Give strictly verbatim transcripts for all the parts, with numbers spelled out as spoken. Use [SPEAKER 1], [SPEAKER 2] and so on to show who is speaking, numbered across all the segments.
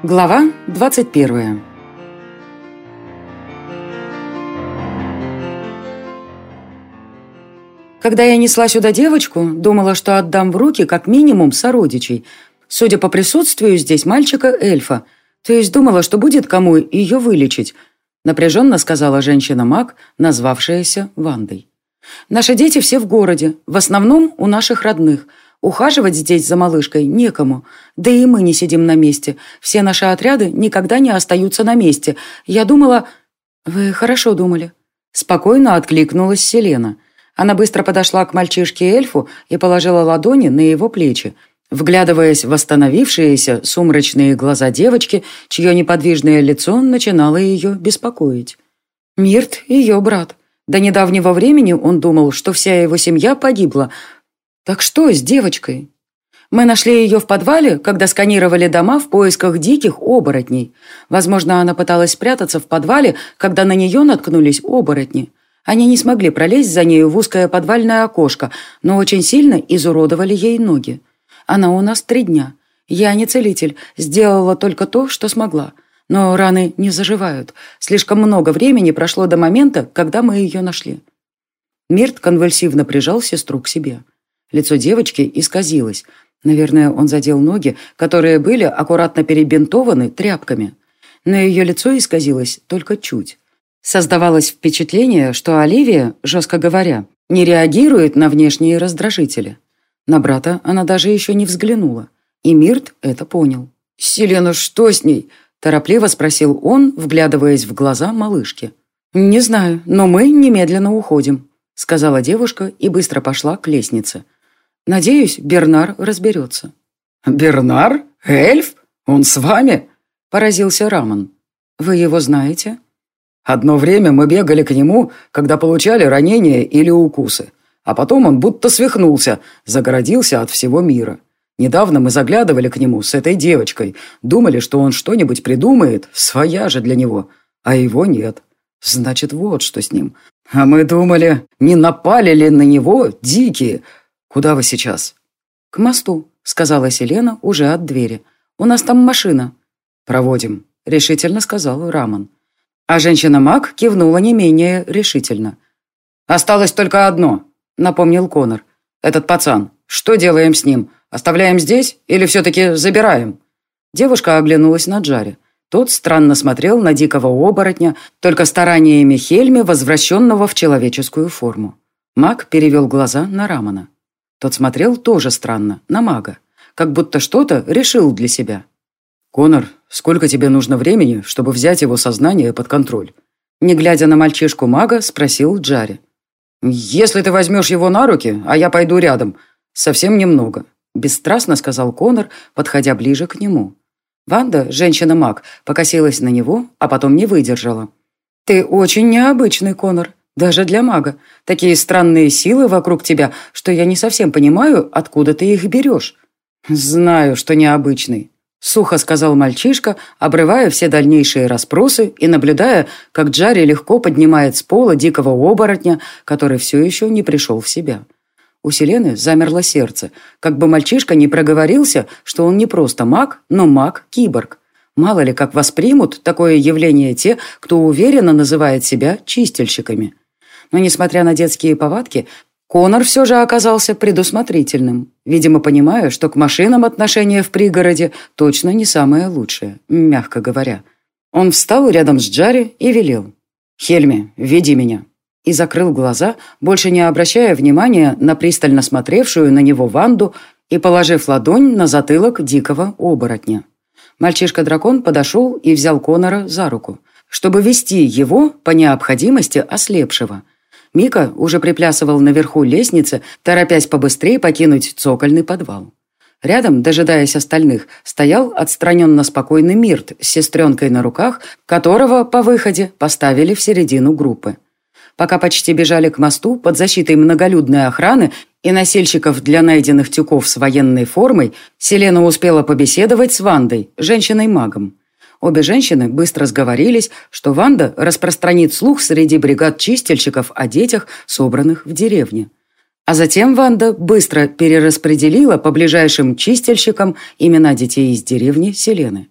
[SPEAKER 1] Глава двадцать первая. Когда я несла сюда девочку, думала, что отдам в руки как минимум сородичей. Судя по присутствию здесь мальчика-эльфа. То есть думала, что будет кому ее вылечить. Напряженно сказала женщина-маг, назвавшаяся Вандой. Наши дети все в городе, в основном у наших родных. Ухаживать здесь за малышкой некому. Да и мы не сидим на месте. Все наши отряды никогда не остаются на месте. Я думала... Вы хорошо думали. Спокойно откликнулась Селена. Она быстро подошла к мальчишке-эльфу и положила ладони на его плечи, вглядываясь в восстановившиеся сумрачные глаза девочки, чье неподвижное лицо начинало ее беспокоить. Мирт – ее брат. До недавнего времени он думал, что вся его семья погибла. Так что с девочкой? Мы нашли ее в подвале, когда сканировали дома в поисках диких оборотней. Возможно, она пыталась спрятаться в подвале, когда на нее наткнулись оборотни. Они не смогли пролезть за нею в узкое подвальное окошко, но очень сильно изуродовали ей ноги. Она у нас три дня. Я не целитель, сделала только то, что смогла. Но раны не заживают. Слишком много времени прошло до момента, когда мы ее нашли. Мирт конвульсивно прижал сестру к себе. Лицо девочки исказилось. Наверное, он задел ноги, которые были аккуратно перебинтованы тряпками. Но ее лицо исказилось только чуть. Создавалось впечатление, что Оливия, жестко говоря, не реагирует на внешние раздражители. На брата она даже еще не взглянула. И Мирт это понял. «Селена, что с ней?» – торопливо спросил он, вглядываясь в глаза малышки. «Не знаю, но мы немедленно уходим», – сказала девушка и быстро пошла к лестнице. «Надеюсь, Бернар разберется». «Бернар? Эльф? Он с вами?» – поразился Рамон. «Вы его знаете?» «Одно время мы бегали к нему, когда получали ранения или укусы. А потом он будто свихнулся, загородился от всего мира. Недавно мы заглядывали к нему с этой девочкой, думали, что он что-нибудь придумает, своя же для него, а его нет. Значит, вот что с ним. А мы думали, не напали ли на него дикие? Куда вы сейчас?» «К мосту», — сказала Селена уже от двери. «У нас там машина». «Проводим», — решительно сказал Рамон. А женщина-маг кивнула не менее решительно. «Осталось только одно», — напомнил Конор. «Этот пацан. Что делаем с ним? Оставляем здесь или все-таки забираем?» Девушка оглянулась на Джаре. Тот странно смотрел на дикого оборотня, только стараниями Хельми, возвращенного в человеческую форму. Маг перевел глаза на Рамона. Тот смотрел тоже странно, на мага, как будто что-то решил для себя. «Конор, сколько тебе нужно времени, чтобы взять его сознание под контроль?» Не глядя на мальчишку-мага, спросил Джаре. «Если ты возьмешь его на руки, а я пойду рядом, совсем немного», бесстрастно сказал Конор, подходя ближе к нему. Ванда, женщина-маг, покосилась на него, а потом не выдержала. «Ты очень необычный, Конор, даже для мага. Такие странные силы вокруг тебя, что я не совсем понимаю, откуда ты их берешь». «Знаю, что необычный», — сухо сказал мальчишка, обрывая все дальнейшие расспросы и наблюдая, как Джари легко поднимает с пола дикого оборотня, который все еще не пришел в себя. У Селены замерло сердце, как бы мальчишка не проговорился, что он не просто маг, но маг-киборг. Мало ли, как воспримут такое явление те, кто уверенно называет себя чистильщиками. Но, несмотря на детские повадки, Конор все же оказался предусмотрительным, видимо, понимая, что к машинам отношение в пригороде точно не самое лучшее, мягко говоря. Он встал рядом с Джари и велел: «Хельми, веди меня», и закрыл глаза, больше не обращая внимания на пристально смотревшую на него Ванду и положив ладонь на затылок дикого оборотня. Мальчишка-дракон подошел и взял Конора за руку, чтобы вести его, по необходимости, ослепшего. Мика уже приплясывал наверху лестницы, торопясь побыстрее покинуть цокольный подвал. Рядом, дожидаясь остальных, стоял отстраненно спокойный Мирт с сестренкой на руках, которого по выходе поставили в середину группы. Пока почти бежали к мосту под защитой многолюдной охраны и носильщиков для найденных тюков с военной формой, Селена успела побеседовать с Вандой, женщиной-магом. Обе женщины быстро сговорились, что Ванда распространит слух среди бригад чистильщиков о детях, собранных в деревне. А затем Ванда быстро перераспределила по ближайшим чистильщикам имена детей из деревни Селены.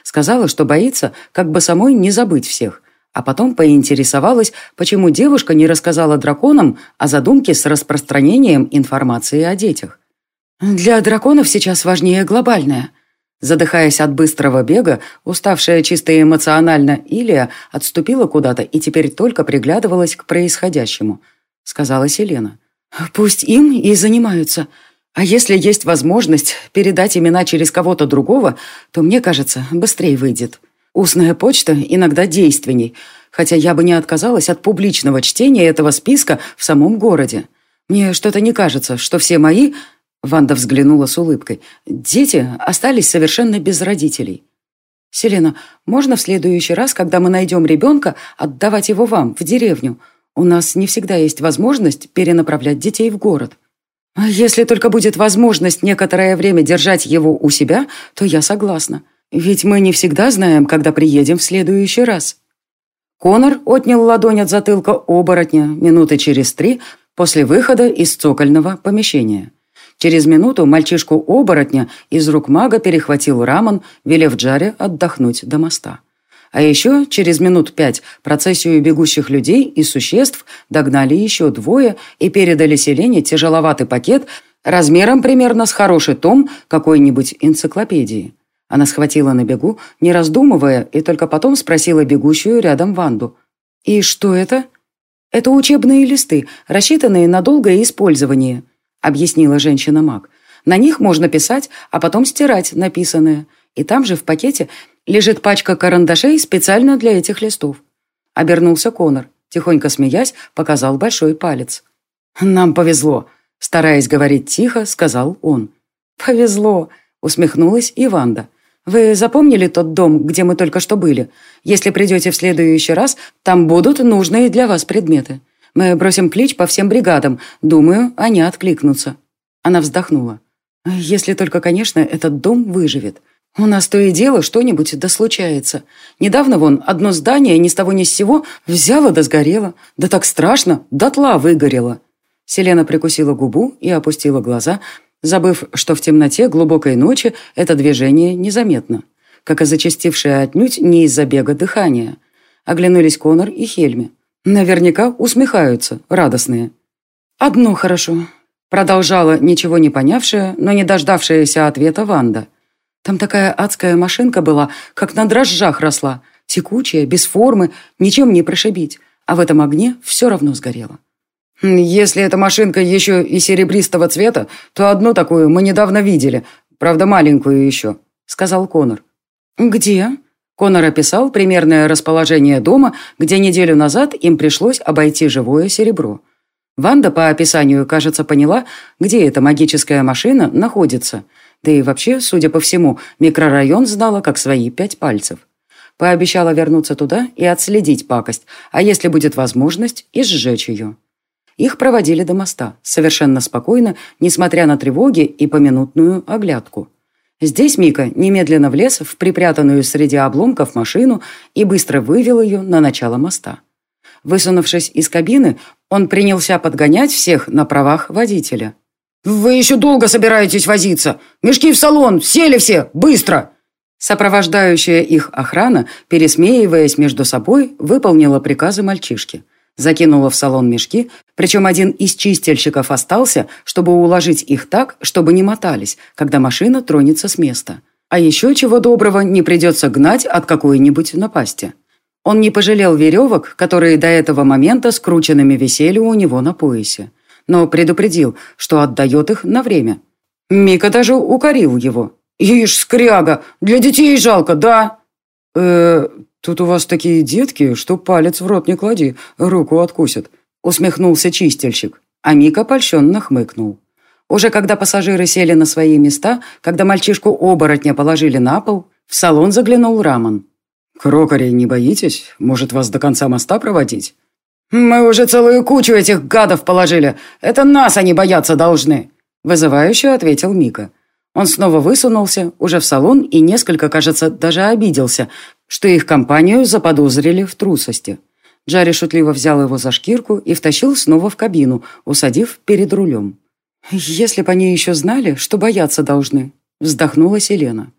[SPEAKER 1] Сказала, что боится, как бы самой не забыть всех. А потом поинтересовалась, почему девушка не рассказала драконам о задумке с распространением информации о детях. «Для драконов сейчас важнее глобальное». Задыхаясь от быстрого бега, уставшая чисто эмоционально Илия отступила куда-то и теперь только приглядывалась к происходящему, сказала Селена. «Пусть им и занимаются. А если есть возможность передать имена через кого-то другого, то, мне кажется, быстрее выйдет. Устная почта иногда действенней, хотя я бы не отказалась от публичного чтения этого списка в самом городе. Мне что-то не кажется, что все мои...» Ванда взглянула с улыбкой. «Дети остались совершенно без родителей. Селена, можно в следующий раз, когда мы найдем ребенка, отдавать его вам, в деревню? У нас не всегда есть возможность перенаправлять детей в город. Если только будет возможность некоторое время держать его у себя, то я согласна. Ведь мы не всегда знаем, когда приедем в следующий раз». Конор отнял ладонь от затылка оборотня минуты через три после выхода из цокольного помещения. Через минуту мальчишку-оборотня из рук мага перехватил Рамон, велев Джаре отдохнуть до моста. А еще через минут пять процессию бегущих людей и существ догнали еще двое и передали Селене тяжеловатый пакет размером примерно с хороший том какой-нибудь энциклопедии. Она схватила на бегу, не раздумывая, и только потом спросила бегущую рядом Ванду. «И что это?» «Это учебные листы, рассчитанные на долгое использование», объяснила женщина-маг. «На них можно писать, а потом стирать написанное. И там же в пакете лежит пачка карандашей специально для этих листов». Обернулся Конор. Тихонько смеясь, показал большой палец. «Нам повезло», — стараясь говорить тихо, сказал он. «Повезло», — усмехнулась и Ванда. «Вы запомнили тот дом, где мы только что были? Если придете в следующий раз, там будут нужные для вас предметы. Мы бросим клич по всем бригадам. Думаю, они откликнутся». Она вздохнула. «Если только, конечно, этот дом выживет. У нас то и дело что-нибудь да случается. Недавно вон одно здание ни с того ни с сего взяло да сгорело. Да так страшно, дотла выгорело». Селена прикусила губу и опустила глаза, забыв, что в темноте глубокой ночи это движение незаметно, как и зачастившее отнюдь не из-за бега дыхания. Оглянулись Конор и Хельми. Наверняка усмехаются, радостные. «Одно хорошо», — продолжала ничего не понявшая, но не дождавшаяся ответа Ванда. «Там такая адская машинка была, как на дрожжах росла, текучая, без формы, ничем не прошибить, а в этом огне все равно сгорело». «Если эта машинка еще и серебристого цвета, то одну такую мы недавно видели, правда маленькую еще», — сказал Конор. «Где?» Конор описал примерное расположение дома, где неделю назад им пришлось обойти живое серебро. Ванда по описанию, кажется, поняла, где эта магическая машина находится. Да и вообще, судя по всему, микрорайон знала как свои пять пальцев. Пообещала вернуться туда и отследить пакость, а если будет возможность, и сжечь ее. Их проводили до моста, совершенно спокойно, несмотря на тревоги и поминутную оглядку. Здесь Мика немедленно влез в припрятанную среди обломков машину и быстро вывел ее на начало моста. Высунувшись из кабины, он принялся подгонять всех на правах водителя. «Вы еще долго собираетесь возиться? Мешки в салон! Сели все! Быстро!» Сопровождающая их охрана, пересмеиваясь между собой, выполнила приказы мальчишки. Закинула в салон мешки, причем один из чистильщиков остался, чтобы уложить их так, чтобы не мотались, когда машина тронется с места. А еще чего доброго не придется гнать от какой-нибудь напасти. Он не пожалел веревок, которые до этого момента скрученными висели у него на поясе, но предупредил, что отдает их на время. Мика даже укорил его. «Ишь, скряга, для детей жалко, да?» «Э-э...» «Тут у вас такие детки, что палец в рот не клади, руку откусят», — усмехнулся чистильщик. А Мика польщенно хмыкнул. Уже когда пассажиры сели на свои места, когда мальчишку-оборотня положили на пол, в салон заглянул Рамон. «Крокарей не боитесь? Может, вас до конца моста проводить?» «Мы уже целую кучу этих гадов положили. Это нас они бояться должны», — вызывающе ответил Мика. Он снова высунулся, уже в салон, и несколько, кажется, даже обиделся, что их компанию заподозрили в трусости. Джарри шутливо взял его за шкирку и втащил снова в кабину, усадив перед рулем. «Если бы они еще знали, что бояться должны», — вздохнула Селена.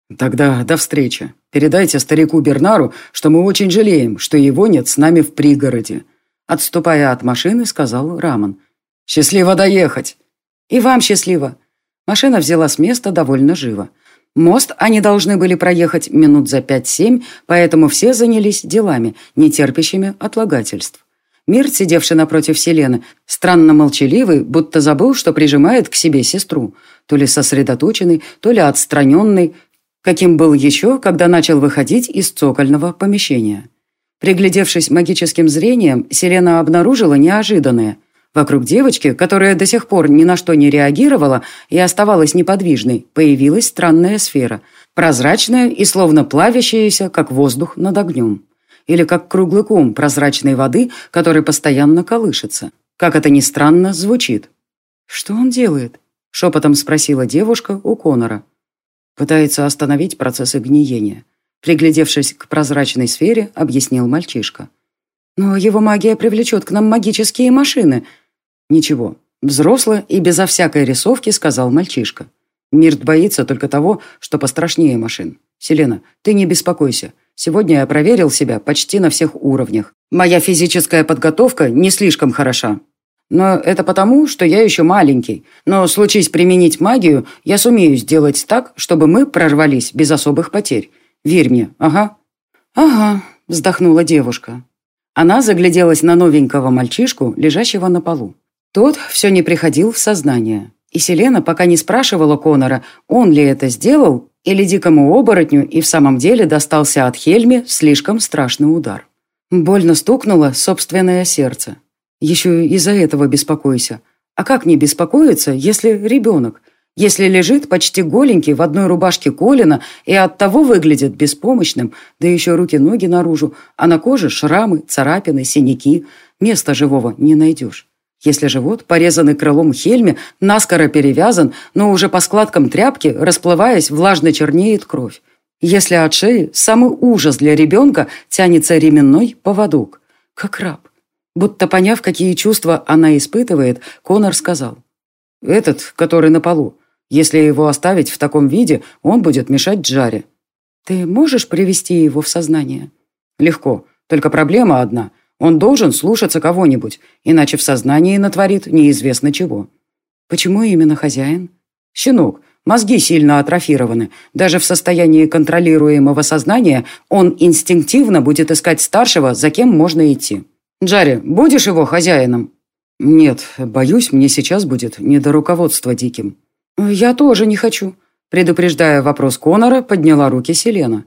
[SPEAKER 2] Тогда до встречи. Передайте старику Бернару, что мы очень жалеем, что его нет с нами в пригороде. Отступая от машины, сказал Рамон. Счастливо доехать. И вам счастливо. Машина взяла с места довольно живо. Мост они должны были проехать минут за пять-семь, поэтому все занялись делами, не терпящими отлагательств. Мирт, сидевший напротив Селены, странно молчаливый, будто забыл, что прижимает к себе сестру, то ли сосредоточенный, то ли отстраненный, каким был еще, когда начал выходить из цокольного помещения. Приглядевшись магическим зрением, Селена обнаружила неожиданное. Вокруг девочки, которая до сих пор ни на что не реагировала и оставалась неподвижной, появилась странная сфера, прозрачная и словно плавящаяся, как воздух над огнем. Или как круглый ком прозрачной воды, который постоянно колышется. Как это ни странно, звучит. «Что он делает?» – шепотом спросила девушка у Конора. Пытается остановить процессы гниения. Приглядевшись к прозрачной сфере, объяснил мальчишка. «Но его магия привлечет к нам магические машины». «Ничего, взросло и безо всякой рисовки», – сказал мальчишка. «Мирт боится только того, что пострашнее машин. Селена, ты не беспокойся. Сегодня я проверил себя почти на всех уровнях. Моя физическая подготовка не слишком хороша. Но это потому, что я еще маленький. Но случись применить магию, я сумею сделать так, чтобы мы прорвались без особых потерь. Верь мне, ага». «Ага», – вздохнула девушка. Она загляделась на новенького мальчишку, лежащего на полу. Тот все не приходил в сознание. И Селена пока не спрашивала Конора, он ли это сделал, или дикому оборотню и в самом деле достался от Хельми слишком страшный удар. Больно стукнуло собственное сердце. Еще из-за этого беспокойся. А как не беспокоиться, если ребенок? Если лежит почти голенький в одной рубашке Колина и оттого выглядит беспомощным, да еще руки-ноги наружу, а на коже шрамы, царапины, синяки. Места живого не найдешь. Если живот, порезанный крылом Хельми, наскоро перевязан, но уже по складкам тряпки, расплываясь, влажно чернеет кровь. Если от шеи, самый ужас для ребенка, тянется ременной поводок. Как раб. Будто поняв, какие чувства она испытывает, Конор сказал. «Этот, который на полу. Если его оставить в таком виде, он будет мешать Джаре». «Ты можешь привести его в сознание?» «Легко. Только проблема одна. Он должен слушаться кого-нибудь, иначе в сознании натворит неизвестно чего». «Почему именно хозяин?» «Щенок. Мозги сильно атрофированы. Даже в состоянии контролируемого сознания он инстинктивно будет искать старшего, за кем можно идти. Джаре, будешь его хозяином?» «Нет, боюсь, мне сейчас будет не до руководства диким». «Я тоже не хочу», — предупреждая вопрос Конора, подняла руки Селена.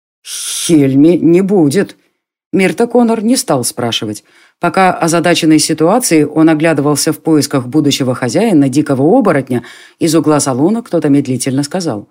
[SPEAKER 2] «Хельми не будет». Мирта Конор не стал спрашивать. Пока озадаченной ситуацией он оглядывался в поисках будущего хозяина дикого оборотня, из угла салона кто-то медлительно сказал.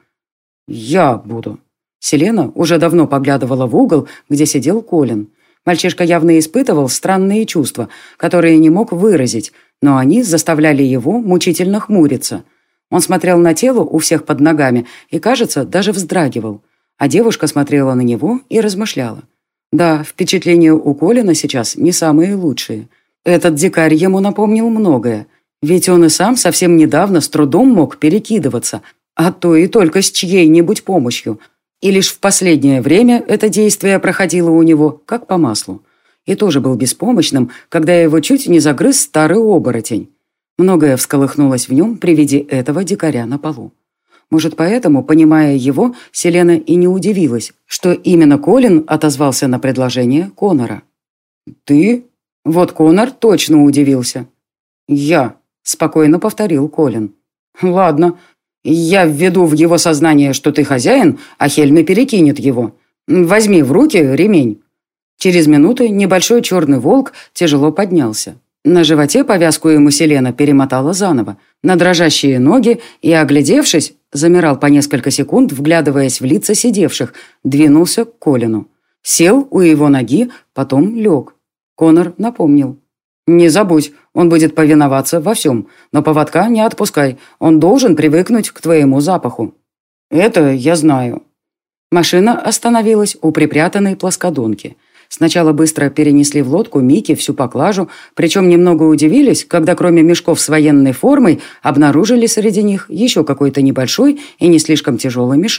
[SPEAKER 2] «Я буду». Селена уже давно поглядывала в угол, где сидел Колин. Мальчишка явно испытывал странные чувства, которые не мог выразить, но они заставляли его мучительно хмуриться. Он смотрел на тело у всех под ногами и, кажется, даже вздрагивал. А девушка смотрела на него и размышляла. Да, впечатления у Колина сейчас не самые лучшие. Этот дикарь ему напомнил многое. Ведь он и сам совсем недавно с трудом мог перекидываться, а то и только с чьей-нибудь помощью. И лишь в последнее время это действие проходило у него как по маслу. И тоже был беспомощным, когда его чуть не загрыз старый оборотень. Многое всколыхнулось в нем при виде этого дикаря на полу. Может, поэтому, понимая его, Селена и не удивилась, что именно Колин отозвался на предложение Конора. «Ты?» Вот Конор точно удивился. «Я», — спокойно повторил Колин. «Ладно, я введу в его сознание, что ты хозяин, а Хельми перекинет его. Возьми в руки ремень». Через минуты небольшой черный волк тяжело поднялся. На животе повязку ему Селена перемотала заново, на дрожащие ноги и, оглядевшись, замирал по несколько секунд, вглядываясь в лица сидевших, двинулся к Колину. Сел у его ноги, потом лег. Конор напомнил. «Не забудь, он будет повиноваться во всем, но поводка не отпускай, он должен привыкнуть к твоему запаху». «Это я знаю». Машина остановилась у припрятанной плоскодонки. Сначала быстро перенесли в лодку Мики всю поклажу, причем немного удивились, когда кроме мешков с военной формой обнаружили среди них еще какой-то небольшой и не слишком тяжелый мешок,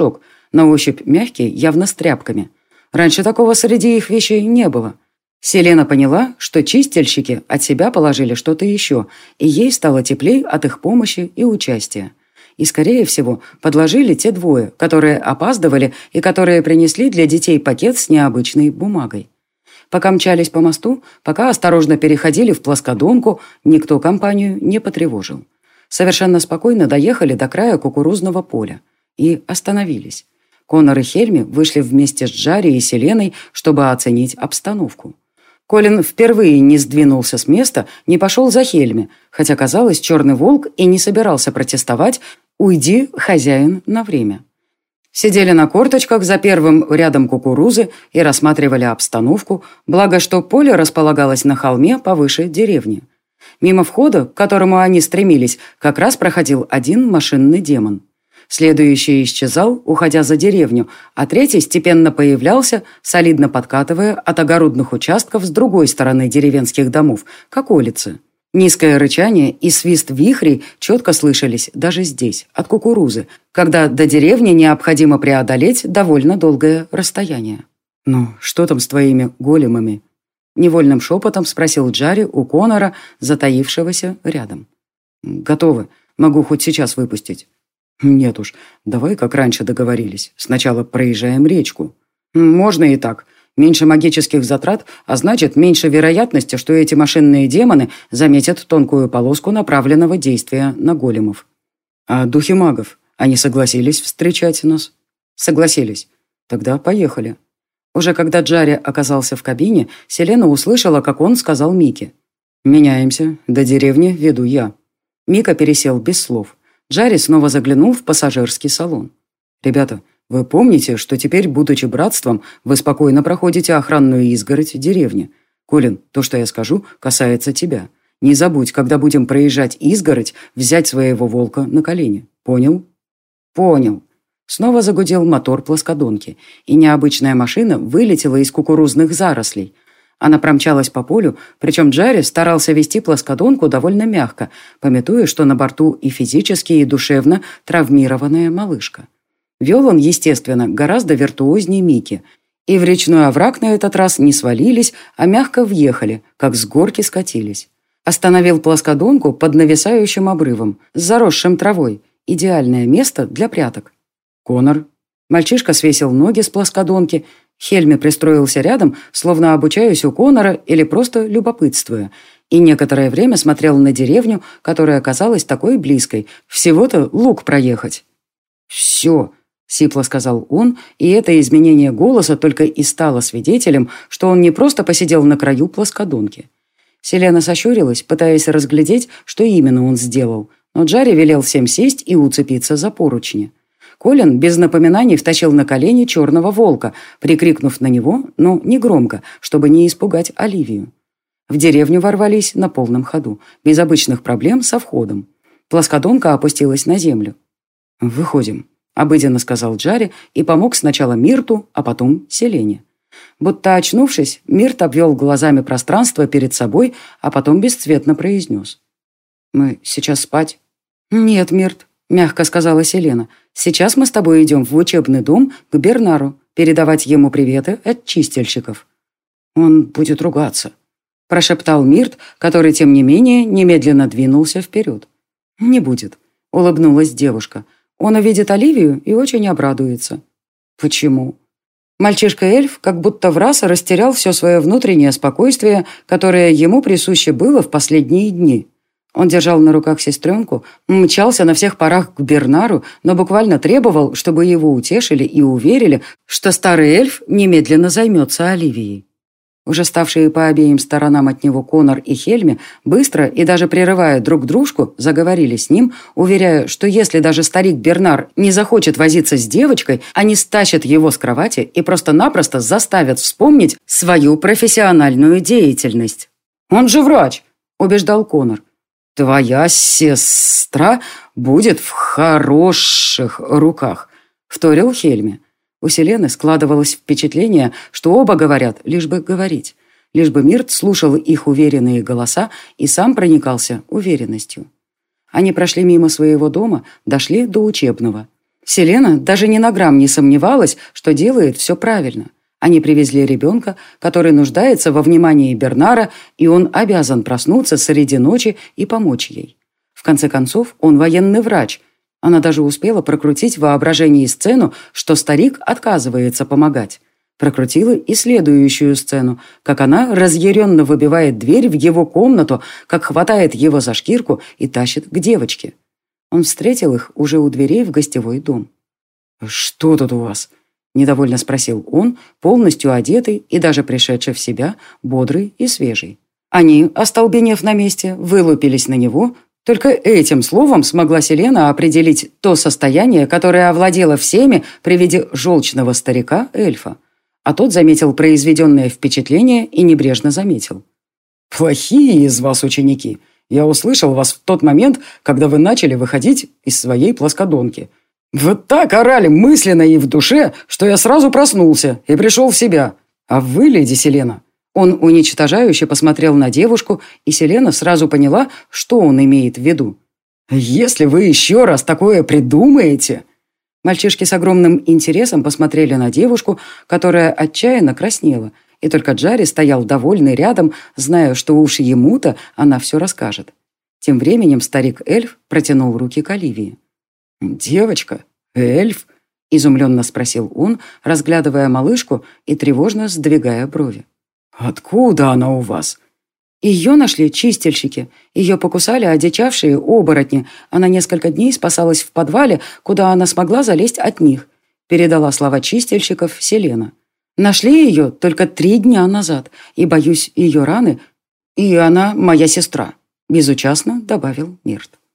[SPEAKER 1] На ощупь мягкий, явно с тряпками. Раньше такого среди их вещей не было. Селена поняла, что чистильщики от себя положили что-то еще, и ей стало теплей от их помощи и участия. И, скорее всего, подложили те двое, которые опаздывали и которые принесли для детей пакет с необычной бумагой. Пока мчались по мосту, пока осторожно переходили в плоскодонку, никто компанию не потревожил. Совершенно спокойно доехали до края кукурузного поля и остановились. Конор и Хельми вышли вместе с Джарри и Селеной, чтобы оценить обстановку. Колин впервые не сдвинулся с места, не пошел за Хельми, хотя, казалось, черный волк и не собирался протестовать, уйди, хозяин, на время. Сидели на корточках за первым рядом кукурузы и рассматривали обстановку, благо что поле располагалось на холме повыше деревни. Мимо входа, к которому они стремились, как раз проходил один машинный демон. Следующий исчезал, уходя за деревню, а третий степенно появлялся, солидно подкатывая от огородных участков с другой стороны деревенских домов, как улицы. Низкое рычание и свист вихрей четко слышались даже здесь, от кукурузы, когда до деревни необходимо преодолеть довольно долгое расстояние. «Ну, что там с твоими големами?» Невольным шепотом спросил Джарри у Конора, затаившегося рядом. «Готовы. Могу хоть сейчас выпустить». «Нет уж, давай как раньше договорились. Сначала проезжаем речку». «Можно и так. Меньше магических затрат, а значит, меньше вероятности, что эти машинные демоны заметят тонкую полоску направленного действия на големов». «А духи магов? Они согласились встречать нас?» «Согласились. Тогда поехали». Уже когда Джарри оказался в кабине, Селена услышала, как он сказал Мике. «Меняемся. До деревни веду я». Мика пересел без слов. Джарри снова заглянул в пассажирский салон. «Ребята, вы помните, что теперь, будучи братством, вы спокойно проходите охранную изгородь деревни? Колин, то, что я скажу, касается тебя. Не забудь, когда будем проезжать изгородь, взять своего волка на колени. Понял?» «Понял». Снова загудел мотор плоскодонки, и необычная машина вылетела из кукурузных зарослей. Она промчалась по полю, причем Джарри старался вести плоскодонку довольно мягко, памятуя, что на борту и физически, и душевно травмированная малышка. Вел он, естественно, гораздо виртуознее Мики, и в речной овраг на этот раз не свалились, а мягко въехали, как с горки скатились. Остановил плоскодонку под нависающим обрывом, с заросшим травой. Идеальное место для пряток. «Конор». Мальчишка свесил ноги с плоскодонки. Хельми пристроился рядом, словно обучаясь у Конора или просто любопытствуя, и некоторое время смотрел на деревню, которая оказалась такой близкой. Всего-то луг проехать. «Все», — сипло сказал он, и это изменение голоса только и стало свидетелем, что он не просто посидел на краю плоскодонки. Селена сощурилась, пытаясь разглядеть, что именно он сделал, но Джарри велел всем сесть и уцепиться за поручни. Колин без напоминаний втащил на колени черного волка, прикрикнув на него, но не громко, чтобы не испугать Оливию. В деревню ворвались на полном ходу, без обычных проблем со входом. Плоскодонка опустилась на землю. «Выходим», — обыденно сказал Джарри и помог сначала Мирту, а потом Селене. Будто очнувшись, Мирт обвел глазами пространство перед собой, а потом бесцветно произнес. «Мы сейчас спать?» «Нет, Мирт», — мягко сказала Селена. «Сейчас мы с тобой идем в учебный дом к Бернару, передавать ему приветы от чистильщиков». «Он будет ругаться», — прошептал Мирт, который, тем не менее, немедленно двинулся вперед. «Не будет», — улыбнулась девушка. «Он увидит Оливию и очень обрадуется». «Почему?» Мальчишка-эльф как будто враз растерял все свое внутреннее спокойствие, которое ему присуще было в последние дни. Он держал на руках сестренку, мчался на всех парах к Бернару, но буквально требовал, чтобы его утешили и уверили, что старый эльф немедленно займется Оливией. Уже ставшие по обеим сторонам от него Конор и Хельми, быстро и даже прерывая друг дружку, заговорили с ним, уверяя, что если даже старик Бернар не захочет возиться с девочкой, они стащат его с кровати и просто-напросто заставят вспомнить свою профессиональную деятельность. «Он же врач», — убеждал Конор. «Твоя сестра будет в хороших руках», — вторил Хельми. У Селены складывалось впечатление, что оба говорят, лишь бы говорить. Лишь бы Мирт слушал их уверенные голоса и сам проникался уверенностью. Они прошли мимо своего дома, дошли до учебного. Селена даже ни на грамм не сомневалась, что делает все правильно. Они привезли ребенка, который нуждается во внимании Бернара, и он обязан проснуться среди ночи и помочь ей. В конце концов, он военный врач. Она даже успела прокрутить в воображении сцену, что старик отказывается помогать. Прокрутила и следующую сцену, как она разъяренно выбивает дверь в его комнату, как хватает его за шкирку и тащит к девочке. Он встретил их уже у дверей в гостевой дом. «Что тут у вас?» – недовольно спросил он, полностью одетый и даже пришедший в себя, бодрый и свежий. Они, остолбенев на месте, вылупились на него. Только этим словом смогла Селена определить то состояние, которое овладело всеми при виде желчного старика-эльфа. А тот заметил произведенное впечатление и небрежно заметил. «Плохие из вас ученики. Я услышал вас в тот момент, когда вы начали выходить из своей плоскодонки. Вы так орали мысленно и в душе, что я сразу проснулся и пришел в себя. А вы, леди Селена...» Он уничтожающе посмотрел на девушку, и Селена сразу поняла, что он имеет в виду. «Если вы еще раз такое придумаете...» Мальчишки с огромным интересом посмотрели на девушку, которая отчаянно краснела, и только Джарри стоял довольный рядом, зная, что уж ему-то она все расскажет. Тем временем старик-эльф протянул руки к Оливии. «Девочка? Эльф?» – изумленно спросил он, разглядывая малышку и тревожно сдвигая брови. «Откуда она у вас?» Ее нашли чистильщики. Ее покусали одичавшие оборотни. Она несколько дней спасалась в подвале, куда она смогла залезть от них. Передала слова чистильщиков Селена. Нашли ее только три дня назад. И, боюсь, ее раны... И она моя сестра, безучастно добавил Мирт.